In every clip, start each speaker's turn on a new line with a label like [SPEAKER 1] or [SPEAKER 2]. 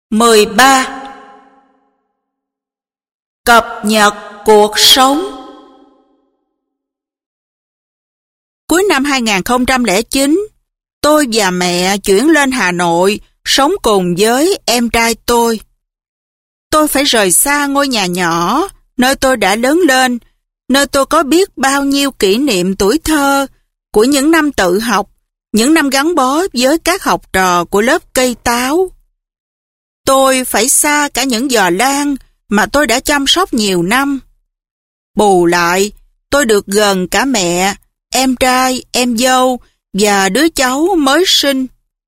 [SPEAKER 1] 13. Cập nhật cuộc sống. Cuối năm 2009, tôi và mẹ chuyển lên Hà Nội sống cùng với em trai tôi. Tôi phải rời xa ngôi nhà nhỏ, nơi tôi đã lớn lên, nơi tôi có biết bao nhiêu kỷ niệm tuổi thơ của những năm tự học, những năm gắn bó với các học trò của lớp cây táo. Tôi phải xa cả những giò lan mà tôi đã chăm sóc nhiều năm. Bù lại, tôi được gần cả mẹ, em trai, em dâu và đứa cháu mới sinh.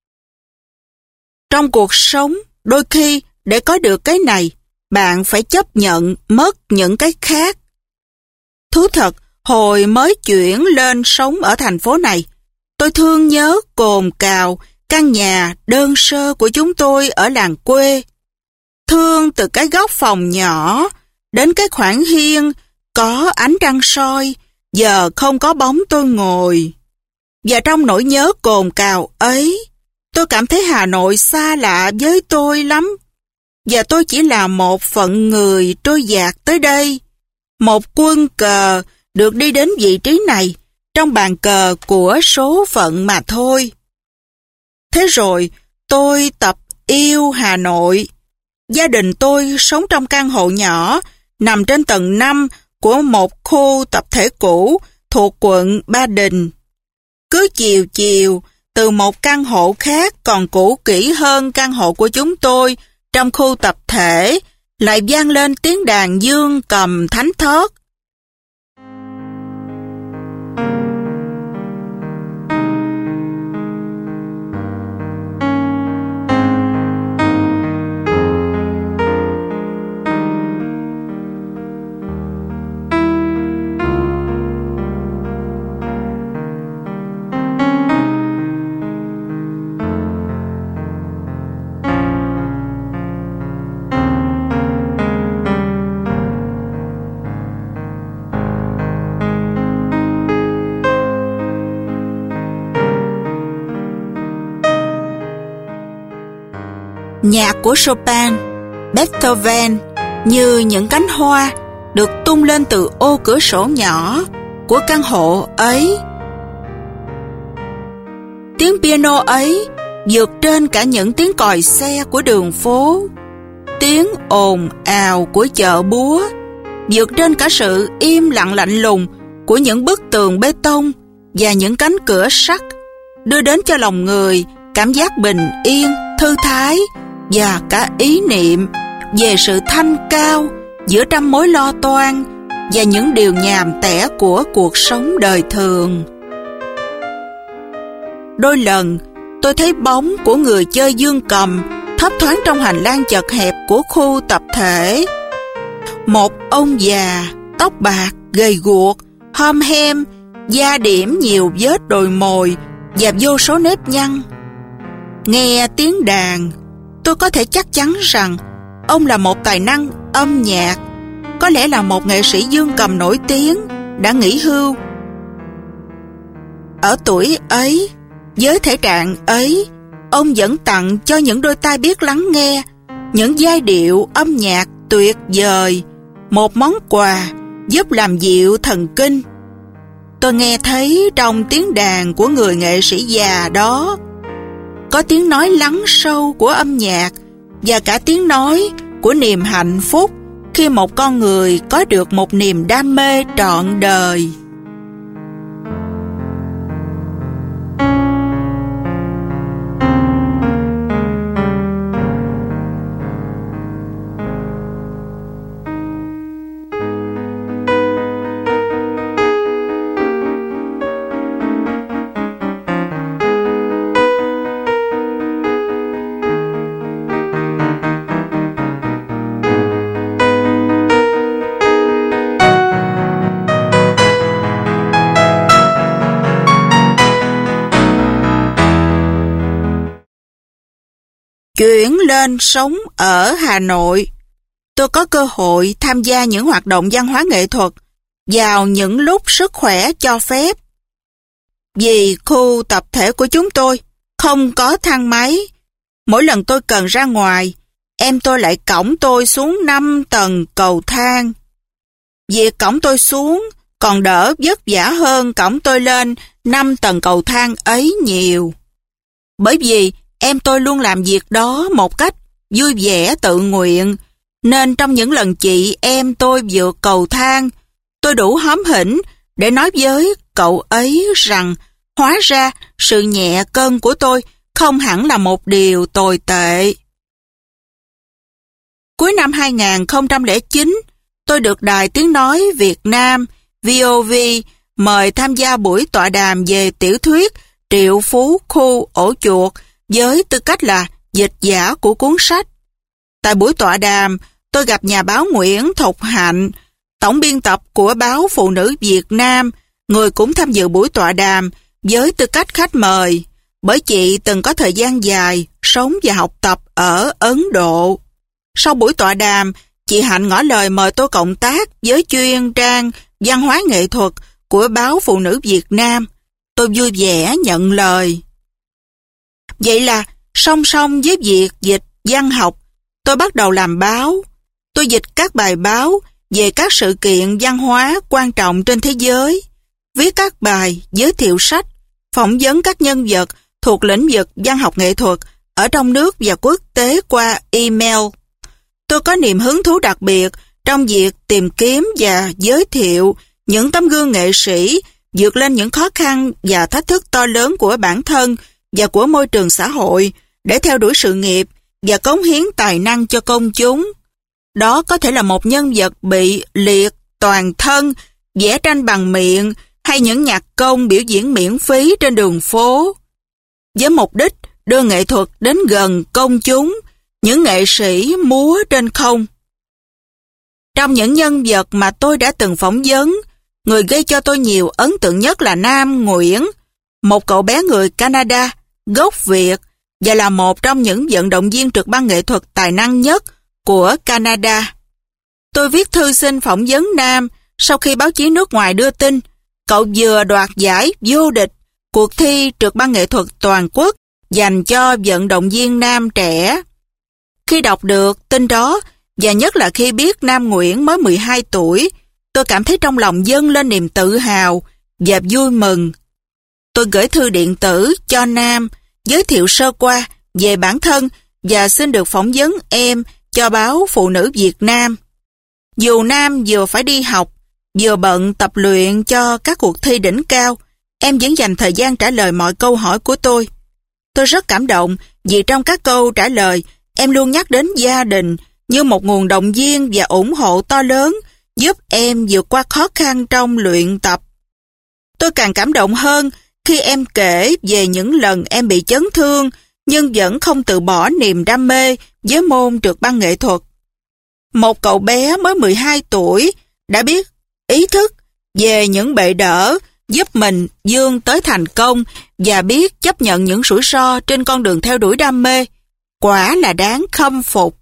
[SPEAKER 1] Trong cuộc sống, đôi khi để có được cái này, bạn phải chấp nhận mất những cái khác. Thú thật, hồi mới chuyển lên sống ở thành phố này, tôi thương nhớ cồn cào căn nhà đơn sơ của chúng tôi ở làng quê. Thương từ cái góc phòng nhỏ đến cái khoảng hiên có ánh trăng soi, giờ không có bóng tôi ngồi. Và trong nỗi nhớ cồn cào ấy, tôi cảm thấy Hà Nội xa lạ với tôi lắm. Và tôi chỉ là một phận người trôi dạt tới đây, một quân cờ được đi đến vị trí này trong bàn cờ của số phận mà thôi. Thế rồi, tôi tập yêu Hà Nội. Gia đình tôi sống trong căn hộ nhỏ nằm trên tầng 5 của một khu tập thể cũ thuộc quận Ba Đình. Cứ chiều chiều, từ một căn hộ khác còn cũ kỹ hơn căn hộ của chúng tôi trong khu tập thể, lại vang lên tiếng đàn dương cầm thánh thót. Nhạc của Chopin, Beethoven như những cánh hoa được tung lên từ ô cửa sổ nhỏ của căn hộ ấy. Tiếng piano ấy vượt trên cả những tiếng còi xe của đường phố, tiếng ồn ào của chợ búa, vượt trên cả sự im lặng lạnh lùng của những bức tường bê tông và những cánh cửa sắt, đưa đến cho lòng người cảm giác bình yên, thư thái và cả ý niệm về sự thanh cao giữa trăm mối lo toan và những điều nhàm tẻ của cuộc sống đời thường. Đôi lần, tôi thấy bóng của người chơi dương cầm thấp thoáng trong hành lang chật hẹp của khu tập thể. Một ông già, tóc bạc, gầy guộc, hom hem, da điểm nhiều vết đồi mồi và vô số nếp nhăn. Nghe tiếng đàn, tôi có thể chắc chắn rằng ông là một tài năng âm nhạc, có lẽ là một nghệ sĩ dương cầm nổi tiếng, đã nghỉ hưu. Ở tuổi ấy, với thể trạng ấy, ông vẫn tặng cho những đôi tai biết lắng nghe những giai điệu âm nhạc tuyệt vời, một món quà giúp làm dịu thần kinh. Tôi nghe thấy trong tiếng đàn của người nghệ sĩ già đó có tiếng nói lắng sâu của âm nhạc và cả tiếng nói của niềm hạnh phúc khi một con người có được một niềm đam mê trọn đời. Chuyển lên sống ở Hà Nội, tôi có cơ hội tham gia những hoạt động văn hóa nghệ thuật vào những lúc sức khỏe cho phép. Vì khu tập thể của chúng tôi không có thang máy, mỗi lần tôi cần ra ngoài, em tôi lại cõng tôi xuống 5 tầng cầu thang. Việc cõng tôi xuống còn đỡ vất vả hơn cõng tôi lên 5 tầng cầu thang ấy nhiều. Bởi vì em tôi luôn làm việc đó một cách vui vẻ tự nguyện, nên trong những lần chị em tôi vượt cầu thang, tôi đủ hóm hỉnh để nói với cậu ấy rằng hóa ra sự nhẹ cân của tôi không hẳn là một điều tồi tệ. Cuối năm 2009, tôi được Đài Tiếng Nói Việt Nam VOV mời tham gia buổi tọa đàm về tiểu thuyết Triệu Phú Khu Ổ Chuột với tư cách là dịch giả của cuốn sách. Tại buổi tọa đàm, tôi gặp nhà báo Nguyễn Thục Hạnh, tổng biên tập của báo Phụ Nữ Việt Nam, người cũng tham dự buổi tọa đàm với tư cách khách mời, bởi chị từng có thời gian dài sống và học tập ở Ấn Độ. Sau buổi tọa đàm, chị Hạnh ngỏ lời mời tôi cộng tác với chuyên trang văn hóa nghệ thuật của báo Phụ Nữ Việt Nam. Tôi vui vẻ nhận lời. Vậy là song song với việc dịch văn học, tôi bắt đầu làm báo. Tôi dịch các bài báo về các sự kiện văn hóa quan trọng trên thế giới, viết các bài giới thiệu sách, phỏng vấn các nhân vật thuộc lĩnh vực văn học nghệ thuật ở trong nước và quốc tế qua email. Tôi có niềm hứng thú đặc biệt trong việc tìm kiếm và giới thiệu những tấm gương nghệ sĩ vượt lên những khó khăn và thách thức to lớn của bản thân và của môi trường xã hội để theo đuổi sự nghiệp và cống hiến tài năng cho công chúng. Đó có thể là một nhân vật bị liệt toàn thân, vẽ tranh bằng miệng hay những nhạc công biểu diễn miễn phí trên đường phố. Với mục đích đưa nghệ thuật đến gần công chúng, những nghệ sĩ múa trên không. Trong những nhân vật mà tôi đã từng phỏng vấn, người gây cho tôi nhiều ấn tượng nhất là Nam Nguyễn, một cậu bé người Canada, gốc Việt, và là một trong những vận động viên trượt băng nghệ thuật tài năng nhất của Canada. Tôi viết thư xin phỏng vấn Nam sau khi báo chí nước ngoài đưa tin cậu vừa đoạt giải vô địch cuộc thi trượt băng nghệ thuật toàn quốc dành cho vận động viên nam trẻ. Khi đọc được tin đó, và nhất là khi biết Nam Nguyễn mới 12 tuổi, tôi cảm thấy trong lòng dâng lên niềm tự hào và vui mừng. Tôi gửi thư điện tử cho Nam, giới thiệu sơ qua về bản thân và xin được phỏng vấn em cho báo Phụ Nữ Việt Nam. Dù Nam vừa phải đi học, vừa bận tập luyện cho các cuộc thi đỉnh cao, em vẫn dành thời gian trả lời mọi câu hỏi của tôi. Tôi rất cảm động vì trong các câu trả lời, em luôn nhắc đến gia đình như một nguồn động viên và ủng hộ to lớn giúp em vượt qua khó khăn trong luyện tập. Tôi càng cảm động hơn khi em kể về những lần em bị chấn thương nhưng vẫn không từ bỏ niềm đam mê với môn trượt băng nghệ thuật. Một cậu bé mới 12 tuổi đã biết ý thức về những bệ đỡ giúp mình vươn tới thành công và biết chấp nhận những rủi ro trên con đường theo đuổi đam mê. Quả là đáng khâm phục.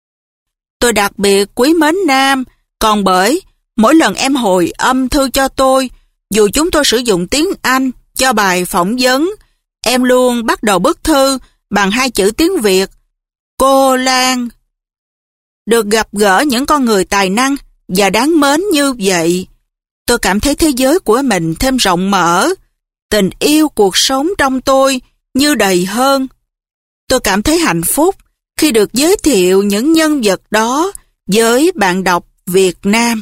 [SPEAKER 1] Tôi đặc biệt quý mến Nam, còn bởi mỗi lần em hồi âm thư cho tôi, dù chúng tôi sử dụng tiếng Anh cho bài phỏng vấn, em luôn bắt đầu bức thư bằng 2 chữ tiếng Việt: Cô Lan. Được gặp gỡ những con người tài năng và đáng mến như vậy, tôi cảm thấy thế giới của mình thêm rộng mở, tình yêu cuộc sống trong tôi như đầy hơn. Tôi cảm thấy hạnh phúc khi được giới thiệu những nhân vật đó với bạn đọc Việt Nam.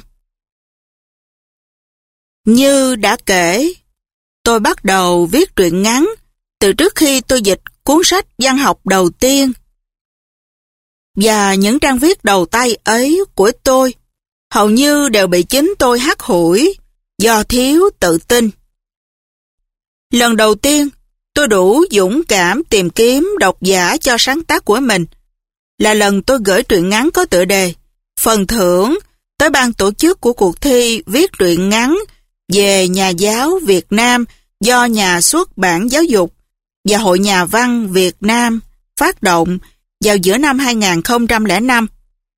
[SPEAKER 1] Như đã kể, tôi bắt đầu viết truyện ngắn từ trước khi tôi dịch cuốn sách văn học đầu tiên. Và những trang viết đầu tay ấy của tôi hầu như đều bị chính tôi hắt hủi do thiếu tự tin. Lần đầu tiên, tôi đủ dũng cảm tìm kiếm độc giả cho sáng tác của mình là lần tôi gửi truyện ngắn có tựa đề Phần thưởng tới ban tổ chức của cuộc thi viết truyện ngắn về nhà giáo Việt Nam do Nhà xuất bản Giáo dục và Hội Nhà văn Việt Nam phát động vào giữa năm 2005.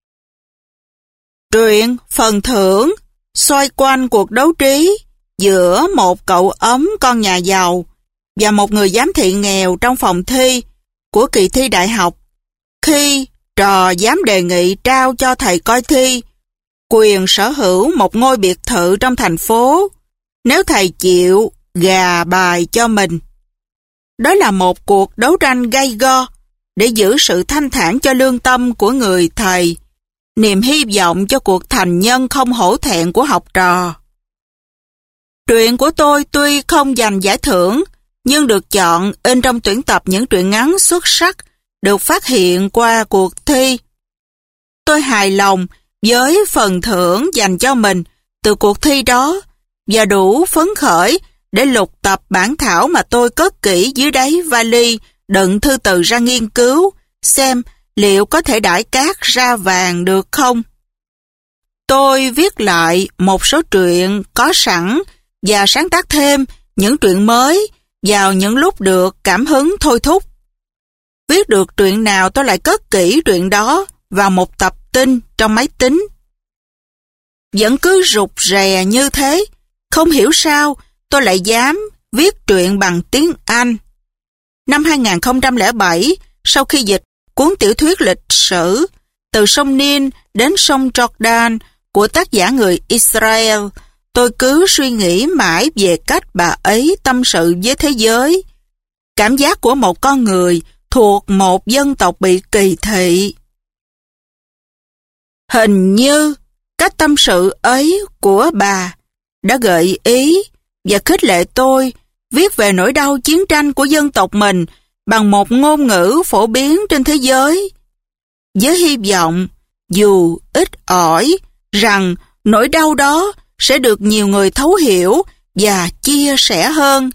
[SPEAKER 1] Truyện Phần thưởng xoay quanh cuộc đấu trí giữa một cậu ấm con nhà giàu và một người giám thị nghèo trong phòng thi của kỳ thi đại học khi trò dám đề nghị trao cho thầy coi thi quyền sở hữu một ngôi biệt thự trong thành phố, nếu thầy chịu gà bài cho mình. Đó là một cuộc đấu tranh gay go để giữ sự thanh thản cho lương tâm của người thầy, niềm hy vọng cho cuộc thành nhân không hổ thẹn của học trò. Truyện của tôi tuy không giành giải thưởng, nhưng được chọn in trong tuyển tập những truyện ngắn xuất sắc được phát hiện qua cuộc thi. Tôi hài lòng với phần thưởng dành cho mình từ cuộc thi đó và đủ phấn khởi để lục tập bản thảo mà tôi cất kỹ dưới đáy vali đựng thư từ ra nghiên cứu, xem liệu có thể đãi cát ra vàng được không. Tôi viết lại một số truyện có sẵn và sáng tác thêm những truyện mới vào những lúc được cảm hứng thôi thúc. Viết được truyện nào tôi lại cất kỹ truyện đó vào một tập tin trong máy tính. Vẫn cứ rụt rè như thế, không hiểu sao tôi lại dám viết truyện bằng tiếng Anh. Năm 2007, sau khi dịch cuốn tiểu thuyết lịch sử Từ sông Nin đến sông Jordan của tác giả người Israel, tôi cứ suy nghĩ mãi về cách bà ấy tâm sự với thế giới. Cảm giác của một con người thuộc một dân tộc bị kỳ thị. Hình như cách tâm sự ấy của bà đã gợi ý và khích lệ tôi viết về nỗi đau chiến tranh của dân tộc mình bằng một ngôn ngữ phổ biến trên thế giới, với hy vọng, dù ít ỏi, rằng nỗi đau đó sẽ được nhiều người thấu hiểu và chia sẻ hơn.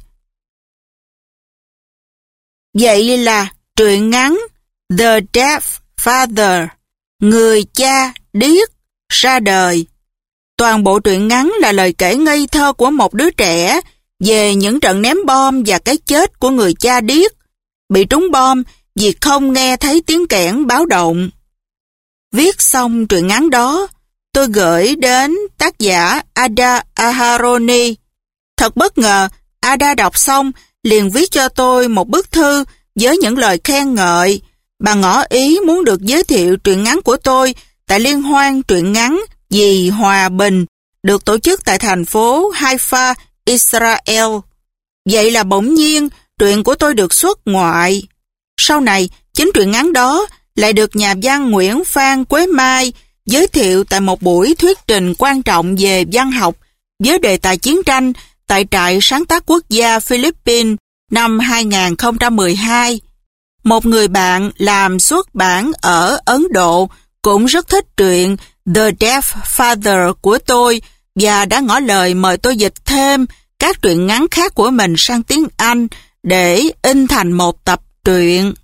[SPEAKER 1] Vậy là truyện ngắn The Deaf Father, người cha điếc, ra đời. Toàn bộ truyện ngắn là lời kể ngây thơ của một đứa trẻ về những trận ném bom và cái chết của người cha điếc, bị trúng bom vì không nghe thấy tiếng kẽn báo động. Viết xong truyện ngắn đó, tôi gửi đến tác giả Ada Aharoni. Thật bất ngờ, Ada đọc xong liền viết cho tôi một bức thư với những lời khen ngợi. Bà ngỏ ý muốn được giới thiệu truyện ngắn của tôi tại liên hoan truyện ngắn Vì Hòa Bình được tổ chức tại thành phố Haifa, Israel. Vậy là bỗng nhiên truyện của tôi được xuất ngoại. Sau này, chính truyện ngắn đó lại được nhà văn Nguyễn Phan Quế Mai giới thiệu tại một buổi thuyết trình quan trọng về văn học với đề tài chiến tranh tại Trại Sáng tác Quốc gia Philippines năm 2012. Một người bạn làm xuất bản ở Ấn Độ cũng rất thích truyện The Deaf Father của tôi và đã ngỏ lời mời tôi dịch thêm các truyện ngắn khác của mình sang tiếng Anh để in thành một tập truyện.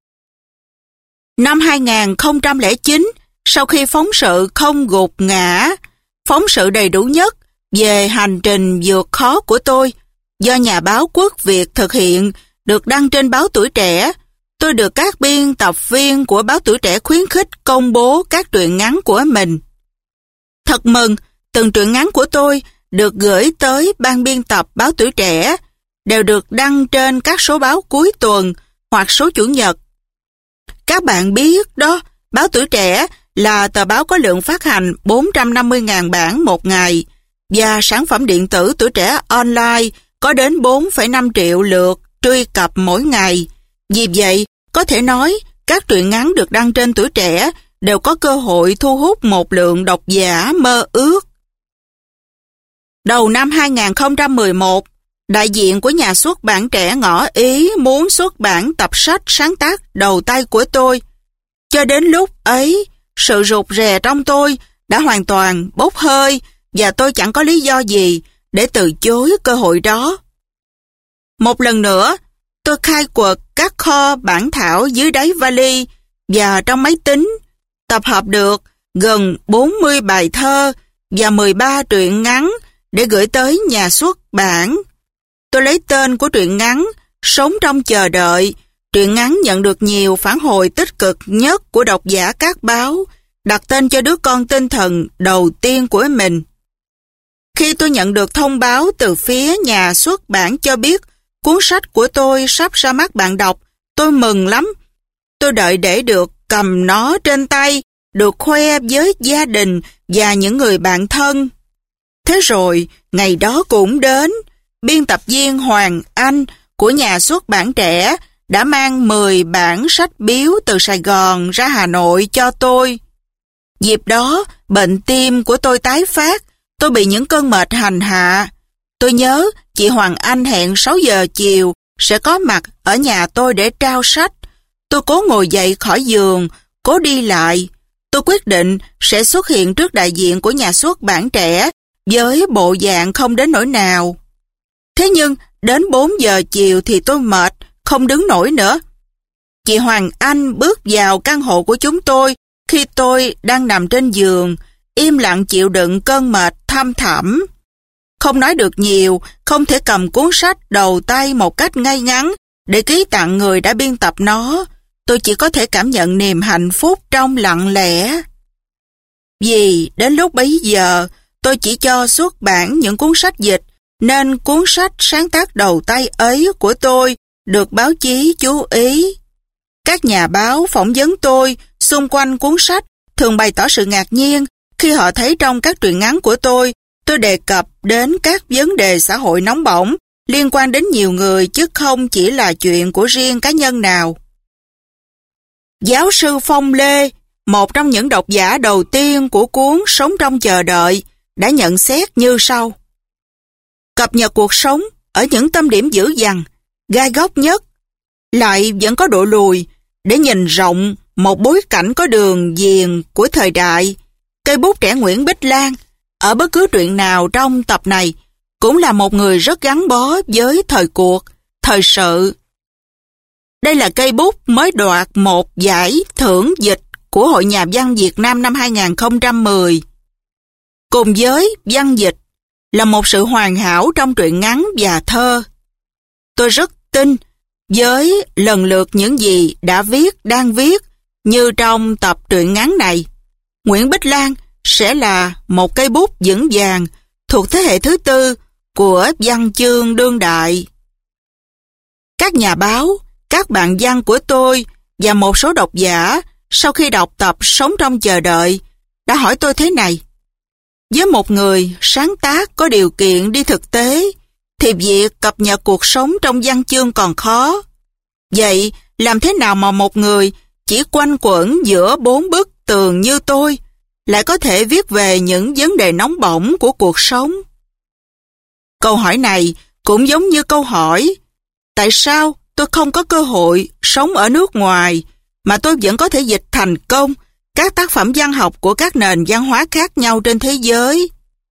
[SPEAKER 1] Năm 2009, sau khi phóng sự Không gục ngã, phóng sự đầy đủ nhất về hành trình vượt khó của tôi, do nhà báo Quốc Việt thực hiện, được đăng trên báo Tuổi Trẻ, tôi được các biên tập viên của báo Tuổi Trẻ khuyến khích công bố các truyện ngắn của mình. Thật mừng, từng truyện ngắn của tôi được gửi tới ban biên tập báo Tuổi Trẻ, đều được đăng trên các số báo cuối tuần hoặc số Chủ nhật. Các bạn biết đó, báo Tuổi Trẻ là tờ báo có lượng phát hành 450.000 bản một ngày, và sản phẩm điện tử Tuổi Trẻ Online có đến 4,5 triệu lượt truy cập mỗi ngày. Vì vậy, có thể nói các truyện ngắn được đăng trên Tuổi Trẻ đều có cơ hội thu hút một lượng độc giả mơ ước. Đầu năm 2011, đại diện của nhà xuất bản Trẻ ngỏ ý muốn xuất bản tập sách sáng tác đầu tay của tôi. Cho đến lúc ấy, sự rụt rè trong tôi đã hoàn toàn bốc hơi và tôi chẳng có lý do gì để từ chối cơ hội đó. Một lần nữa, tôi khai quật các kho bản thảo dưới đáy vali và trong máy tính, tập hợp được gần 40 bài thơ và 13 truyện ngắn để gửi tới nhà xuất bản. Tôi lấy tên của truyện ngắn Sống trong chờ đợi. Truyện ngắn nhận được nhiều phản hồi tích cực nhất của độc giả các báo, đặt tên cho đứa con tinh thần đầu tiên của mình. Khi tôi nhận được thông báo từ phía nhà xuất bản cho biết cuốn sách của tôi sắp ra mắt bạn đọc, tôi mừng lắm. Tôi đợi để được cầm nó trên tay, được khoe với gia đình và những người bạn thân. Thế rồi, ngày đó cũng đến, biên tập viên Hoàng Anh của nhà xuất bản Trẻ đã mang 10 bản sách biếu từ Sài Gòn ra Hà Nội cho tôi. Dịp đó, bệnh tim của tôi tái phát, tôi bị những cơn mệt hành hạ. Tôi nhớ chị Hoàng Anh hẹn 6 giờ chiều sẽ có mặt ở nhà tôi để trao sách. Tôi cố ngồi dậy khỏi giường, cố đi lại. Tôi quyết định sẽ xuất hiện trước đại diện của nhà xuất bản Trẻ với bộ dạng không đến nỗi nào. Thế nhưng, đến 4 giờ chiều thì tôi mệt, không đứng nổi nữa. Chị Hoàng Anh bước vào căn hộ của chúng tôi khi tôi đang nằm trên giường, im lặng chịu đựng cơn mệt thăm thẳm. Không nói được nhiều, không thể cầm cuốn sách đầu tay một cách ngay ngắn để ký tặng người đã biên tập nó. Tôi chỉ có thể cảm nhận niềm hạnh phúc trong lặng lẽ. Vì đến lúc bấy giờ, tôi chỉ cho xuất bản những cuốn sách dịch, nên cuốn sách sáng tác đầu tay ấy của tôi được báo chí chú ý. Các nhà báo phỏng vấn tôi xung quanh cuốn sách thường bày tỏ sự ngạc nhiên khi họ thấy trong các truyện ngắn của tôi đề cập đến các vấn đề xã hội nóng bỏng liên quan đến nhiều người chứ không chỉ là chuyện của riêng cá nhân nào. Giáo sư Phong Lê, một trong những độc giả đầu tiên của cuốn Sống trong chờ đợi, đã nhận xét như sau. Cập nhật cuộc sống ở những tâm điểm dữ dằn, gai góc nhất, lại vẫn có độ lùi để nhìn rộng một bối cảnh có đường viền của thời đại. Cây bút trẻ Nguyễn Bích Lan ở bất cứ truyện nào trong tập này cũng là một người rất gắn bó với thời cuộc, thời sự. Đây là cây bút mới đoạt một giải thưởng dịch của Hội Nhà văn Việt Nam năm 2010. Cùng với văn dịch là một sự hoàn hảo trong truyện ngắn và thơ. Tôi rất tin với lần lượt những gì đã viết, đang viết như trong tập truyện ngắn này, Nguyễn Bích Lan sẽ là một cây bút vững vàng thuộc thế hệ thứ tư của văn chương đương đại. Các nhà báo, các bạn văn của tôi và một số độc giả sau khi đọc tập Sống trong chờ đợi đã hỏi tôi thế này. Với một người sáng tác có điều kiện đi thực tế thì việc cập nhật cuộc sống trong văn chương còn khó. Vậy làm thế nào mà một người chỉ quanh quẩn giữa 4 bức tường như tôi lại có thể viết về những vấn đề nóng bỏng của cuộc sống? Câu hỏi này cũng giống như câu hỏi tại sao tôi không có cơ hội sống ở nước ngoài mà tôi vẫn có thể dịch thành công các tác phẩm văn học của các nền văn hóa khác nhau trên thế giới.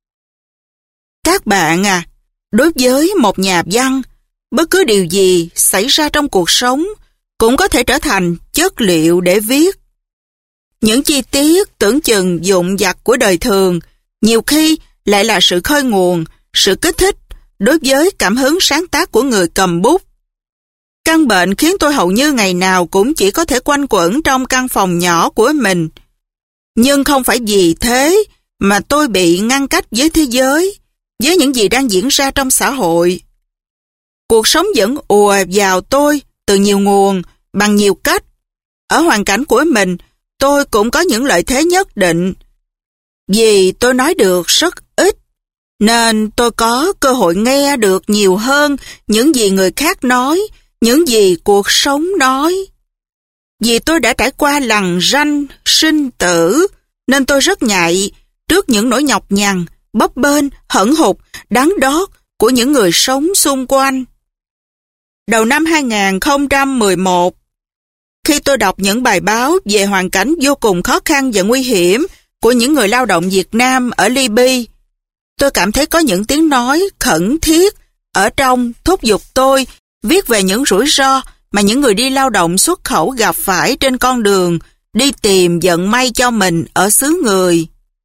[SPEAKER 1] Các bạn à, đối với một nhà văn, bất cứ điều gì xảy ra trong cuộc sống cũng có thể trở thành chất liệu để viết. Những chi tiết tưởng chừng vụn vặt của đời thường nhiều khi lại là sự khơi nguồn, sự kích thích đối với cảm hứng sáng tác của người cầm bút. Căn bệnh khiến tôi hầu như ngày nào cũng chỉ có thể quanh quẩn trong căn phòng nhỏ của mình. Nhưng không phải vì thế mà tôi bị ngăn cách với thế giới, với những gì đang diễn ra trong xã hội. Cuộc sống vẫn ùa vào tôi từ nhiều nguồn, bằng nhiều cách. Ở hoàn cảnh của mình, tôi cũng có những lợi thế nhất định. Vì tôi nói được rất ít, nên tôi có cơ hội nghe được nhiều hơn những gì người khác nói, những gì cuộc sống nói. Vì tôi đã trải qua lằn ranh, sinh tử, nên tôi rất nhạy trước những nỗi nhọc nhằn, bấp bênh, hẫng hụt, đắng đót của những người sống xung quanh. Đầu năm 2011, khi tôi đọc những bài báo về hoàn cảnh vô cùng khó khăn và nguy hiểm của những người lao động Việt Nam ở Libya, tôi cảm thấy có những tiếng nói khẩn thiết ở trong thúc giục tôi viết về những rủi ro mà những người đi lao động xuất khẩu gặp phải trên con đường đi tìm vận may cho mình ở xứ người.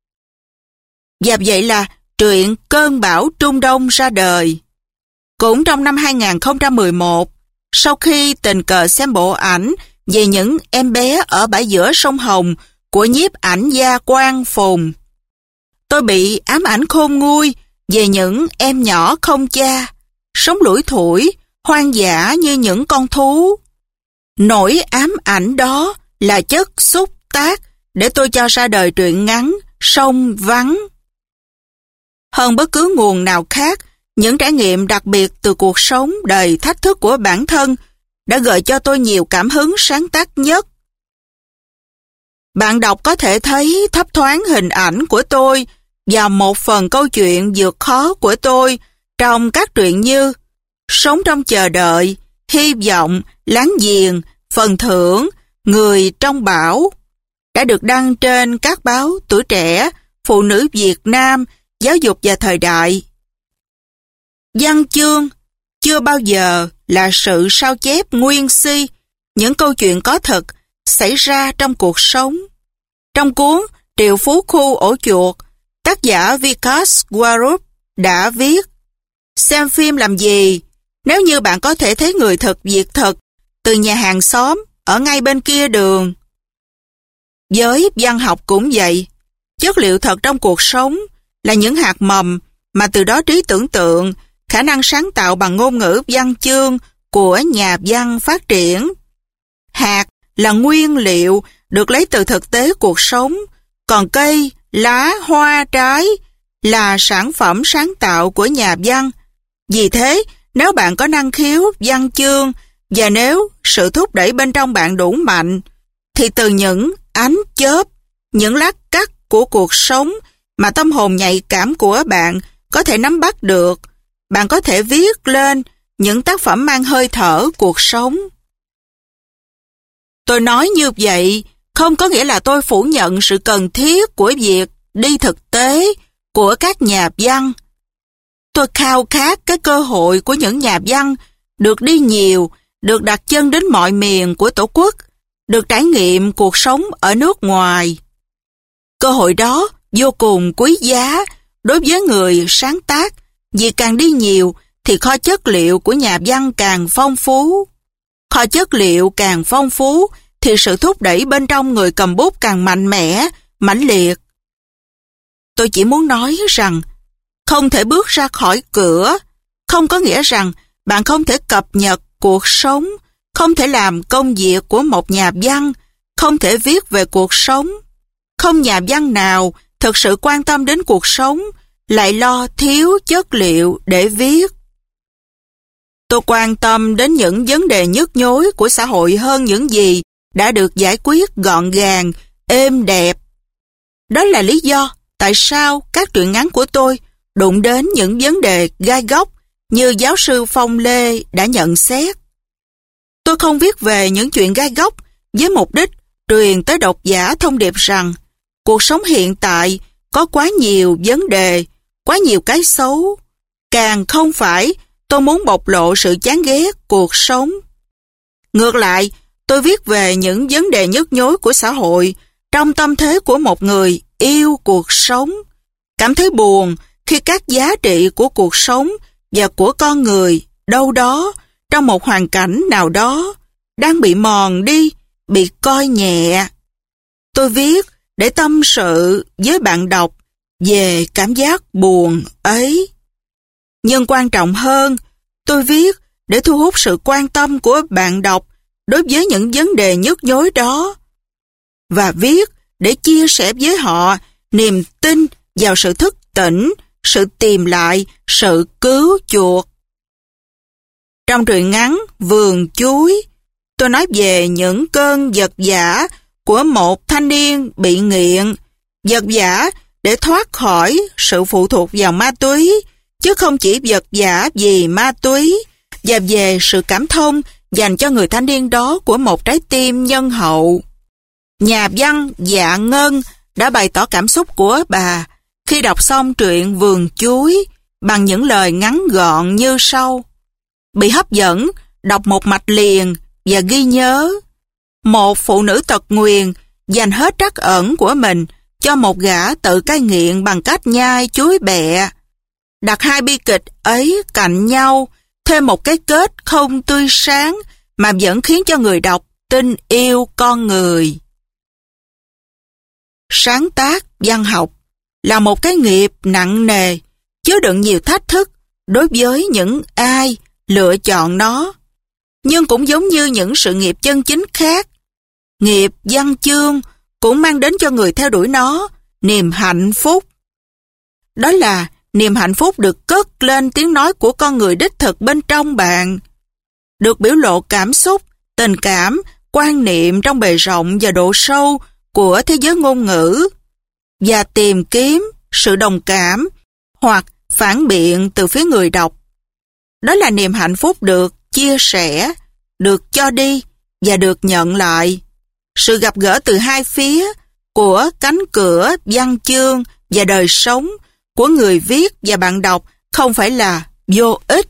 [SPEAKER 1] Và vậy là truyện Cơn bão Trung Đông ra đời. Cũng trong năm 2011, sau khi tình cờ xem bộ ảnh về những em bé ở bãi giữa sông Hồng của nhiếp ảnh gia Quang Phùng, tôi bị ám ảnh khôn nguôi về những em nhỏ không cha, sống lủi thủi, hoang dã như những con thú. Nỗi ám ảnh đó là chất xúc tác để tôi cho ra đời truyện ngắn Sông Vắng. Hơn bất cứ nguồn nào khác, những trải nghiệm đặc biệt từ cuộc sống đầy thách thức của bản thân đã gợi cho tôi nhiều cảm hứng sáng tác nhất. Bạn đọc có thể thấy thấp thoáng hình ảnh của tôi và một phần câu chuyện vượt khó của tôi trong các truyện như Sống trong chờ đợi, Hy vọng, Láng giềng, Phần thưởng, Người trong bão đã được đăng trên các báo Tuổi Trẻ, Phụ nữ Việt Nam, Giáo dục và Thời đại. Văn chương chưa bao giờ là sự sao chép nguyên si những câu chuyện có thật xảy ra trong cuộc sống. Trong cuốn Triệu Phú Khu ổ chuột, tác giả Vikas Swarup đã viết: xem phim làm gì nếu như bạn có thể thấy người thật việc thật từ nhà hàng xóm ở ngay bên kia đường. Với văn học cũng vậy, chất liệu thật trong cuộc sống là những hạt mầm mà từ đó trí tưởng tượng, khả năng sáng tạo bằng ngôn ngữ văn chương của nhà văn phát triển. Hạt là nguyên liệu được lấy từ thực tế cuộc sống, còn cây, lá, hoa, trái là sản phẩm sáng tạo của nhà văn. Vì thế, nếu bạn có năng khiếu văn chương và nếu sự thúc đẩy bên trong bạn đủ mạnh, thì từ những ánh chớp, những lát cắt của cuộc sống mà tâm hồn nhạy cảm của bạn có thể nắm bắt được, bạn có thể viết lên những tác phẩm mang hơi thở cuộc sống. Tôi nói như vậy không có nghĩa là tôi phủ nhận sự cần thiết của việc đi thực tế của các nhà văn. Tôi khao khát cái cơ hội của những nhà văn được đi nhiều, được đặt chân đến mọi miền của Tổ quốc, được trải nghiệm cuộc sống ở nước ngoài. Cơ hội đó vô cùng quý giá đối với người sáng tác, vì càng đi nhiều thì kho chất liệu của nhà văn càng phong phú. Kho chất liệu càng phong phú thì sự thúc đẩy bên trong người cầm bút càng mạnh mẽ, mãnh liệt. Tôi chỉ muốn nói rằng không thể bước ra khỏi cửa không có nghĩa rằng bạn không thể cập nhật cuộc sống, không thể làm công việc của một nhà văn, không thể viết về cuộc sống. Không nhà văn nào thực sự quan tâm đến cuộc sống lại lo thiếu chất liệu để viết. Tôi quan tâm đến những vấn đề nhức nhối của xã hội hơn những gì đã được giải quyết gọn gàng, êm đẹp. Đó là lý do tại sao các truyện ngắn của tôi đụng đến những vấn đề gai góc như giáo sư Phong Lê đã nhận xét. Tôi không viết về những chuyện gai góc với mục đích truyền tới độc giả thông điệp rằng cuộc sống hiện tại có quá nhiều vấn đề, quá nhiều cái xấu. Càng không phải tôi muốn bộc lộ sự chán ghét cuộc sống. Ngược lại, tôi viết về những vấn đề nhức nhối của xã hội trong tâm thế của một người yêu cuộc sống, cảm thấy buồn khi các giá trị của cuộc sống và của con người đâu đó trong một hoàn cảnh nào đó đang bị mòn đi, bị coi nhẹ. Tôi viết để tâm sự với bạn đọc về cảm giác buồn ấy. Nhưng quan trọng hơn, tôi viết để thu hút sự quan tâm của bạn đọc đối với những vấn đề nhức nhối đó, và viết để chia sẻ với họ niềm tin vào sự thức tỉnh, sự tìm lại, sự cứu chuộc. Trong truyện ngắn Vườn Chuối, tôi nói về những cơn vật vã của một thanh niên bị nghiện, vật vã để thoát khỏi sự phụ thuộc vào ma túy, chứ không chỉ vật vã vì ma túy, và về sự cảm thông dành cho người thanh niên đó của một trái tim nhân hậu. Nhà văn Dạ Ngân đã bày tỏ cảm xúc của bà khi đọc xong truyện Vườn Chuối bằng những lời ngắn gọn như sau: bị hấp dẫn, đọc một mạch liền và ghi nhớ. Một phụ nữ tật nguyền dành hết trắc ẩn của mình cho một gã tự cai nghiện bằng cách nhai chuối bẹ. Đặt hai bi kịch ấy cạnh nhau, thêm một cái kết không tươi sáng mà vẫn khiến cho người đọc tin yêu con người. Sáng tác văn học là một cái nghiệp nặng nề, chứa đựng nhiều thách thức đối với những ai lựa chọn nó. Nhưng cũng giống như những sự nghiệp chân chính khác, nghiệp văn chương cũng mang đến cho người theo đuổi nó niềm hạnh phúc. Đó là niềm hạnh phúc được cất lên tiếng nói của con người đích thực bên trong bạn. Được biểu lộ cảm xúc, tình cảm, quan niệm trong bề rộng và độ sâu của thế giới ngôn ngữ và tìm kiếm sự đồng cảm hoặc phản biện từ phía người đọc. Đó là niềm hạnh phúc được chia sẻ, được cho đi và được nhận lại. Sự gặp gỡ từ hai phía của cánh cửa văn chương và đời sống của người viết và bạn đọc không phải là vô ích.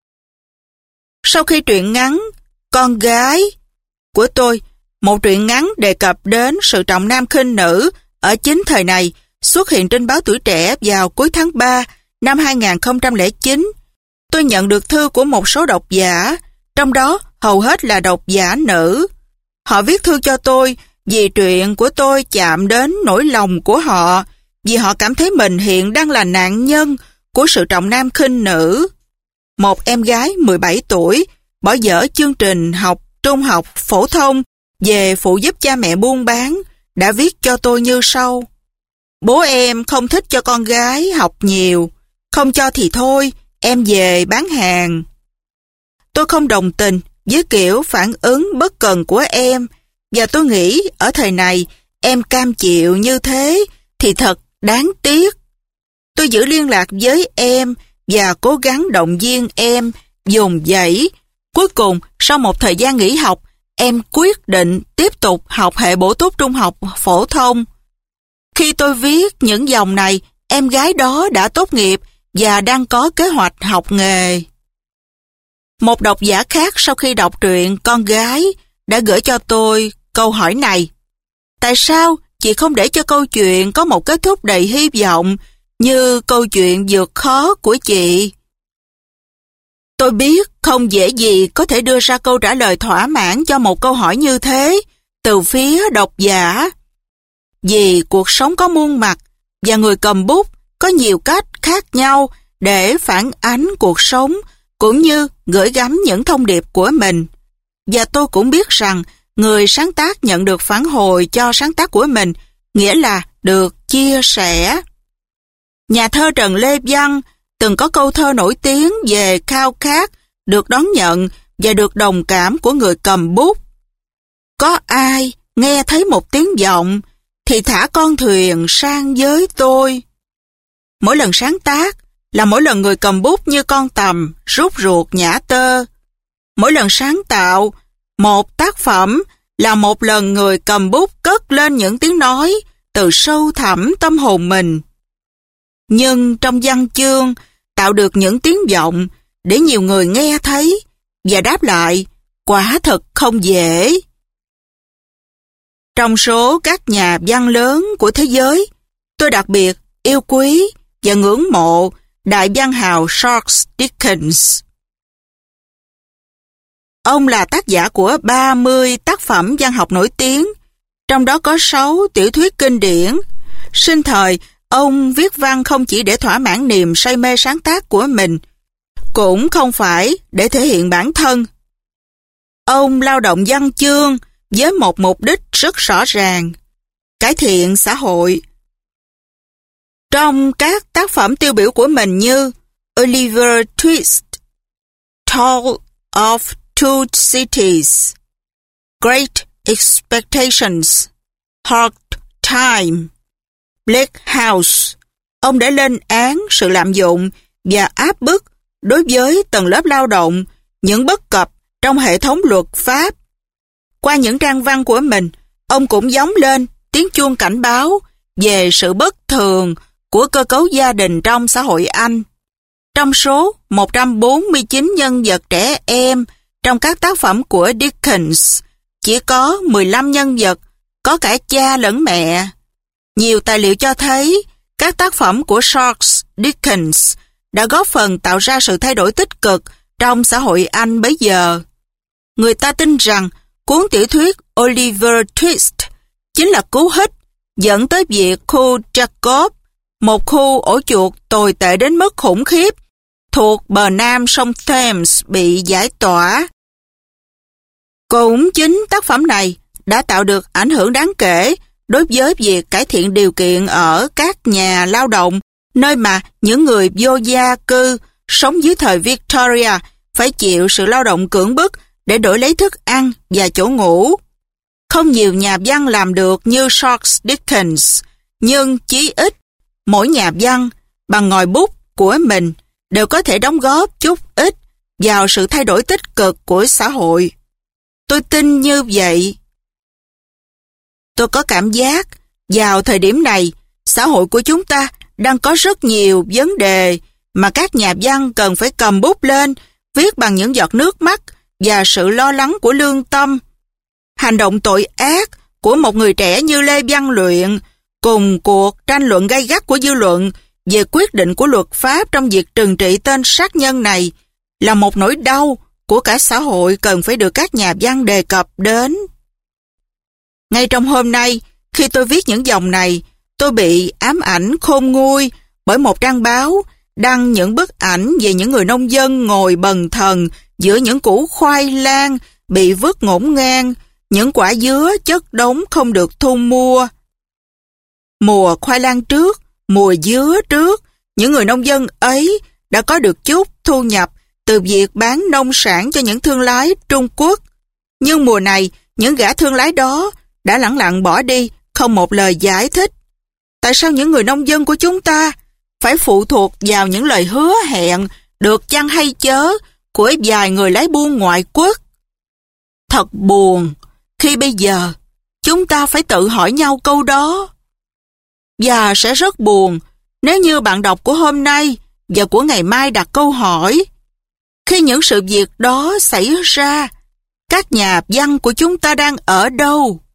[SPEAKER 1] Sau khi truyện ngắn Con gái của tôi, một truyện ngắn đề cập đến sự trọng nam khinh nữ ở chính thời này, xuất hiện trên báo Tuổi Trẻ vào cuối tháng 3 năm 2009, tôi nhận được thư của một số độc giả, trong đó hầu hết là độc giả nữ. Họ viết thư cho tôi vì truyện của tôi chạm đến nỗi lòng của họ, vì họ cảm thấy mình hiện đang là nạn nhân của sự trọng nam khinh nữ. Một em gái 17 tuổi bỏ dở chương trình học trung học phổ thông về phụ giúp cha mẹ buôn bán đã viết cho tôi như sau: Bố em không thích cho con gái học nhiều, không cho thì thôi, em về bán hàng. Tôi không đồng tình với kiểu phản ứng bất cần của em, và tôi nghĩ ở thời này em cam chịu như thế thì thật đáng tiếc. Tôi giữ liên lạc với em và cố gắng động viên em dồn dẫy. Cuối cùng, sau một thời gian nghỉ học, em quyết định tiếp tục học hệ bổ túc trung học phổ thông. Khi tôi viết những dòng này, em gái đó đã tốt nghiệp và đang có kế hoạch học nghề. Một độc giả khác sau khi đọc truyện Con gái đã gửi cho tôi câu hỏi này: tại sao chị không để cho câu chuyện có một kết thúc đầy hy vọng như câu chuyện vượt khó của chị? Tôi biết không dễ gì có thể đưa ra câu trả lời thỏa mãn cho một câu hỏi như thế từ phía độc giả. Vì cuộc sống có muôn mặt và người cầm bút có nhiều cách khác nhau để phản ánh cuộc sống cũng như gửi gắm những thông điệp của mình. Và tôi cũng biết rằng người sáng tác nhận được phản hồi cho sáng tác của mình, nghĩa là được chia sẻ. Nhà thơ Trần Lê Văn từng có câu thơ nổi tiếng về khao khát được đón nhận và được đồng cảm của người cầm bút. Có ai nghe thấy một tiếng vọng thì thả con thuyền sang với tôi. Mỗi lần sáng tác là mỗi lần người cầm bút như con tằm rút ruột nhả tơ. Mỗi lần sáng tạo một tác phẩm là một lần người cầm bút cất lên những tiếng nói từ sâu thẳm tâm hồn mình. Nhưng trong văn chương, tạo được những tiếng vọng để nhiều người nghe thấy và đáp lại quả thật không dễ. Trong số các nhà văn lớn của thế giới, tôi đặc biệt yêu quý và ngưỡng mộ đại văn hào Charles Dickens. Ông là tác giả của 30 tác phẩm văn học nổi tiếng, trong đó có 6 tiểu thuyết kinh điển. Sinh thời, ông viết văn không chỉ để thỏa mãn niềm say mê sáng tác của mình, cũng không phải để thể hiện bản thân. Ông lao động văn chương với một mục đích rất rõ ràng: cải thiện xã hội. Trong các tác phẩm tiêu biểu của mình như Oliver Twist, Tale of Two Cities, Great Expectations, Hard Time, Bleak House, ông đã lên án sự lạm dụng và áp bức đối với tầng lớp lao động, những bất cập trong hệ thống luật pháp. Qua những trang văn của mình, ông cũng gióng lên tiếng chuông cảnh báo về sự bất thường của cơ cấu gia đình trong xã hội Anh. Trong số 149 nhân vật trẻ em trong các tác phẩm của Dickens, chỉ có 15 nhân vật có cả cha lẫn mẹ. Nhiều tài liệu cho thấy các tác phẩm của Charles Dickens đã góp phần tạo ra sự thay đổi tích cực trong xã hội Anh bấy giờ. Người ta tin rằng cuốn tiểu thuyết Oliver Twist chính là cú hích dẫn tới việc khu Jacob, một khu ổ chuột tồi tệ đến mức khủng khiếp, thuộc bờ nam sông Thames bị giải tỏa. Cũng chính tác phẩm này đã tạo được ảnh hưởng đáng kể đối với việc cải thiện điều kiện ở các nhà lao động, nơi mà những người vô gia cư sống dưới thời Victoria phải chịu sự lao động cưỡng bức để đổi lấy thức ăn và chỗ ngủ. Không nhiều nhà văn làm được như Charles Dickens, nhưng chí ít mỗi nhà văn bằng ngòi bút của mình đều có thể đóng góp chút ít vào sự thay đổi tích cực của xã hội. Tôi tin như vậy. Tôi có cảm giác vào thời điểm này, xã hội của chúng ta đang có rất nhiều vấn đề mà các nhà văn cần phải cầm bút lên, viết bằng những giọt nước mắt và sự lo lắng của lương tâm. Hành động tội ác của một người trẻ như Lê Văn Luyện cùng cuộc tranh luận gay gắt của dư luận về quyết định của luật pháp trong việc trừng trị tên sát nhân này là một nỗi đau của cả xã hội cần phải được các nhà văn đề cập đến. Ngay trong hôm nay, khi tôi viết những dòng này, tôi bị ám ảnh khôn nguôi bởi một trang báo đăng những bức ảnh về những người nông dân ngồi bần thần giữa những củ khoai lang bị vứt ngổn ngang, những quả dứa chất đống không được thu mua. Mùa khoai lang trước, mùa dứa trước, những người nông dân ấy đã có được chút thu nhập từ việc bán nông sản cho những thương lái Trung Quốc. Nhưng mùa này, những gã thương lái đó đã lẳng lặng bỏ đi, không một lời giải thích. Tại sao những người nông dân của chúng ta phải phụ thuộc vào những lời hứa hẹn được chăng hay chớ của vài người lái buôn ngoại quốc? Thật buồn khi bây giờ chúng ta phải tự hỏi nhau câu đó. Và sẽ rất buồn nếu như bạn đọc của hôm nay và của ngày mai đặt câu hỏi: khi những sự việc đó xảy ra, các nhà văn của chúng ta đang ở đâu?